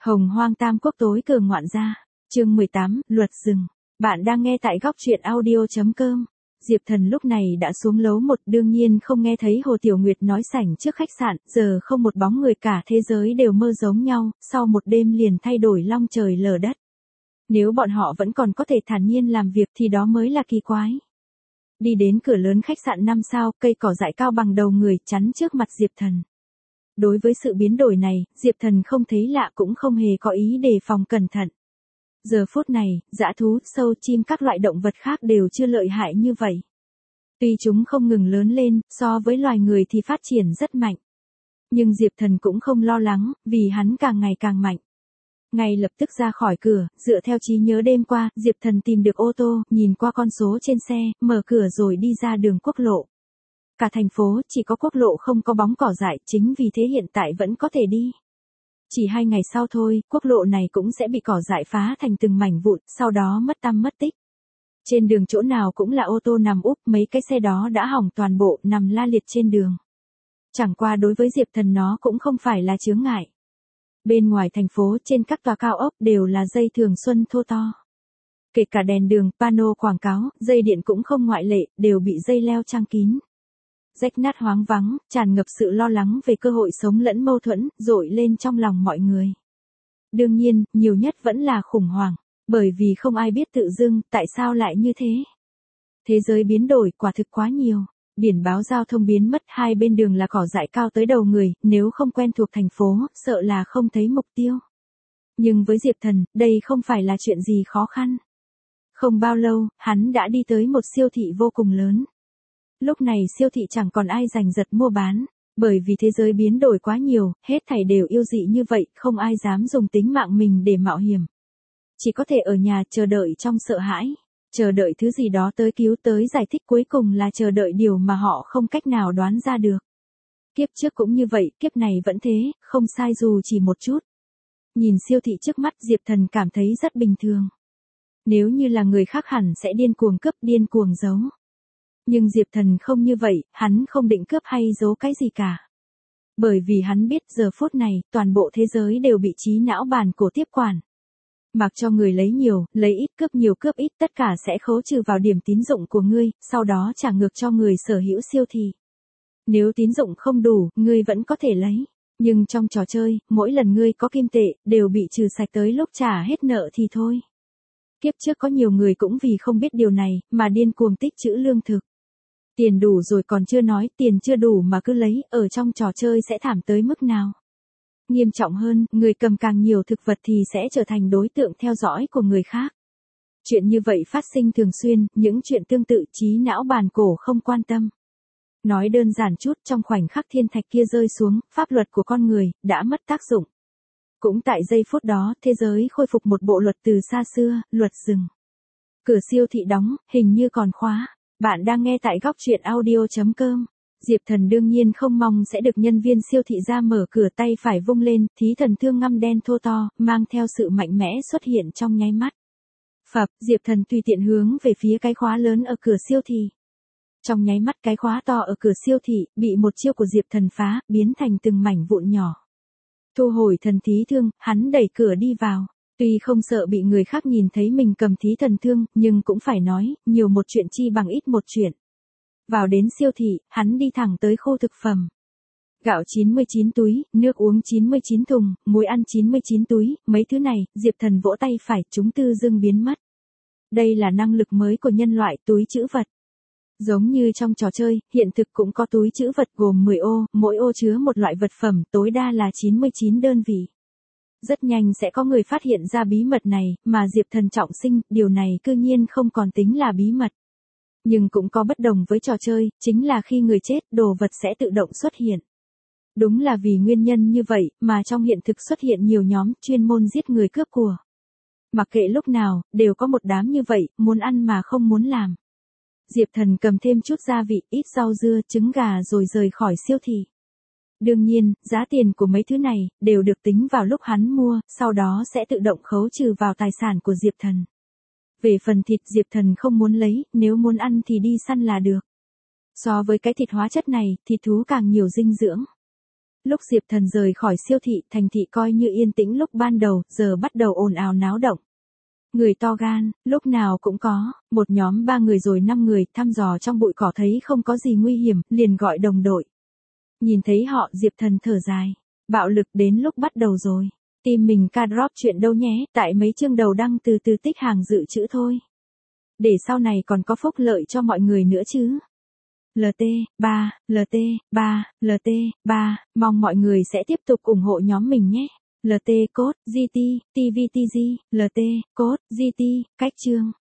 Hồng Hoang Tam Quốc tối cường ngoạn gia, chương 18, luật rừng. Bạn đang nghe tại góc truyện audio.com. Diệp Thần lúc này đã xuống lầu 1, đương nhiên không nghe thấy Hồ Tiểu Nguyệt nói sảnh trước khách sạn, giờ không một bóng người, cả thế giới đều mơ giống nhau, sau một đêm liền thay đổi long trời lở đất. Nếu bọn họ vẫn còn có thể thản nhiên làm việc thì đó mới là kỳ quái. Đi đến cửa lớn khách sạn 5 sao, cây cỏ dại cao bằng đầu người chắn trước mặt Diệp Thần. Đối với sự biến đổi này, Diệp Thần không thấy lạ cũng không hề có ý đề phòng cẩn thận. Giờ phút này, dã thú, sâu, chim các loại động vật khác đều chưa lợi hại như vậy. Tuy chúng không ngừng lớn lên, so với loài người thì phát triển rất mạnh. Nhưng Diệp Thần cũng không lo lắng, vì hắn càng ngày càng mạnh. Ngay lập tức ra khỏi cửa, dựa theo trí nhớ đêm qua, Diệp Thần tìm được ô tô, nhìn qua con số trên xe, mở cửa rồi đi ra đường quốc lộ. Cả thành phố chỉ có quốc lộ không có bóng cỏ dại, chính vì thế hiện tại vẫn có thể đi. Chỉ 2 ngày sau thôi, quốc lộ này cũng sẽ bị cỏ dại phá thành từng mảnh vụn, sau đó mất tăm mất tích. Trên đường chỗ nào cũng là ô tô nằm úp, mấy cái xe đó đã hỏng toàn bộ, nằm la liệt trên đường. Chẳng qua đối với Diệp Thần nó cũng không phải là chướng ngại. Bên ngoài thành phố, trên các tòa cao ốc đều là dây thường xuân thô to. Kể cả đèn đường, pano quảng cáo, dây điện cũng không ngoại lệ, đều bị dây leo trang kín. Rách nát hoang vắng, tràn ngập sự lo lắng về cơ hội sống lẫn mâu thuẫn, dội lên trong lòng mọi người. Đương nhiên, nhiều nhất vẫn là khủng hoảng, bởi vì không ai biết tự dưng, tại sao lại như thế. Thế giới biến đổi quả thực quá nhiều, biển báo giao thông biến mất, hai bên đường là cỏ dại cao tới đầu người, nếu không quen thuộc thành phố, sợ là không thấy mục tiêu. Nhưng với Diệp Thần, đây không phải là chuyện gì khó khăn. Không bao lâu, hắn đã đi tới một siêu thị vô cùng lớn. Lúc này siêu thị chẳng còn ai giành giật mua bán, bởi vì thế giới biến đổi quá nhiều, hết thảy đều yêu dị như vậy, không ai dám dùng tính mạng mình để mạo hiểm. Chỉ có thể ở nhà chờ đợi trong sợ hãi, chờ đợi thứ gì đó tới cứu tới giải thích, cuối cùng là chờ đợi điều mà họ không cách nào đoán ra được. Kiếp trước cũng như vậy, kiếp này vẫn thế, không sai dù chỉ một chút. Nhìn siêu thị trước mắt, Diệp Thần cảm thấy rất bình thường. Nếu như là người khác hẳn sẽ điên cuồng cướp, điên cuồng giấu. Nhưng Diệp Thần không như vậy, hắn không định cướp hay giấu cái gì cả. Bởi vì hắn biết giờ phút này, toàn bộ thế giới đều bị trí não bàn cổ tiếp quản. Mặc cho người lấy nhiều, lấy ít, cướp nhiều cướp ít, tất cả sẽ khấu trừ vào điểm tín dụng của ngươi, sau đó trả ngược cho người sở hữu siêu thị. Nếu tín dụng không đủ, ngươi vẫn có thể lấy. Nhưng trong trò chơi, mỗi lần ngươi có kim tệ, đều bị trừ sạch tới lúc trả hết nợ thì thôi. Kiếp trước có nhiều người cũng vì không biết điều này, mà điên cuồng tích trữ lương thực. Tiền đủ rồi còn chưa nói, tiền chưa đủ mà cứ lấy, ở trong trò chơi sẽ thảm tới mức nào. Nghiêm trọng hơn, người cầm càng nhiều thực vật thì sẽ trở thành đối tượng theo dõi của người khác. Chuyện như vậy phát sinh thường xuyên, những chuyện tương tự trí não bàn cổ không quan tâm. Nói đơn giản chút, trong khoảnh khắc thiên thạch kia rơi xuống, pháp luật của con người đã mất tác dụng. Cũng tại giây phút đó, thế giới khôi phục một bộ luật từ xa xưa, luật rừng. Cửa siêu thị đóng, hình như còn khóa. Bạn đang nghe tại góc truyện audio.com. Diệp Thần đương nhiên không mong sẽ được nhân viên siêu thị ra mở cửa, tay phải vung lên, thí thần thương ngăm đen thô to, mang theo sự mạnh mẽ xuất hiện trong nháy mắt. Phập, Diệp Thần tùy tiện hướng về phía cái khóa lớn ở cửa siêu thị. Trong nháy mắt cái khóa to ở cửa siêu thị, bị một chiêu của Diệp Thần phá, biến thành từng mảnh vụn nhỏ. Thu hồi thần thí thương, hắn đẩy cửa đi vào. Tuy không sợ bị người khác nhìn thấy mình cầm thí thần thương, nhưng cũng phải nói, nhiều một chuyện chi bằng ít một chuyện. Vào đến siêu thị, hắn đi thẳng tới khu thực phẩm. Gạo 99 túi, nước uống 99 thùng, muối ăn 99 túi, mấy thứ này, Diệp Thần vỗ tay phải, chúng tư dưng biến mất. Đây là năng lực mới của nhân loại, túi trữ vật. Giống như trong trò chơi, hiện thực cũng có túi trữ vật gồm 10 ô, mỗi ô chứa một loại vật phẩm, tối đa là 99 đơn vị. Rất nhanh sẽ có người phát hiện ra bí mật này, mà Diệp Thần trọng sinh, điều này cư nhiên không còn tính là bí mật. Nhưng cũng có bất đồng với trò chơi, chính là khi người chết, đồ vật sẽ tự động xuất hiện. Đúng là vì nguyên nhân như vậy, mà trong hiện thực xuất hiện nhiều nhóm chuyên môn giết người cướp của. Mặc kệ lúc nào, đều có một đám như vậy, muốn ăn mà không muốn làm. Diệp Thần cầm thêm chút gia vị, ít rau dưa, trứng gà rồi rời khỏi siêu thị. Đương nhiên, giá tiền của mấy thứ này, đều được tính vào lúc hắn mua, sau đó sẽ tự động khấu trừ vào tài sản của Diệp Thần. Về phần thịt, Diệp Thần không muốn lấy, nếu muốn ăn thì đi săn là được. So với cái thịt hóa chất này, thịt thú càng nhiều dinh dưỡng. Lúc Diệp Thần rời khỏi siêu thị, thành thị coi như yên tĩnh lúc ban đầu, giờ bắt đầu ồn ào náo động. Người to gan, lúc nào cũng có, một nhóm 3 người rồi 5 người, thăm dò trong bụi cỏ thấy không có gì nguy hiểm, liền gọi đồng đội. Nhìn thấy họ, Diệp Thần thở dài. Bạo lực đến lúc bắt đầu rồi. Team mình ca drop chuyện đâu nhé, tại mấy chương đầu đăng từ từ tích hàng dự trữ thôi. Để sau này còn có phúc lợi cho mọi người nữa chứ. LT3, LT3, LT3, mong mọi người sẽ tiếp tục ủng hộ nhóm mình nhé. LT code GT, TVTG, LT code GT, cách chương.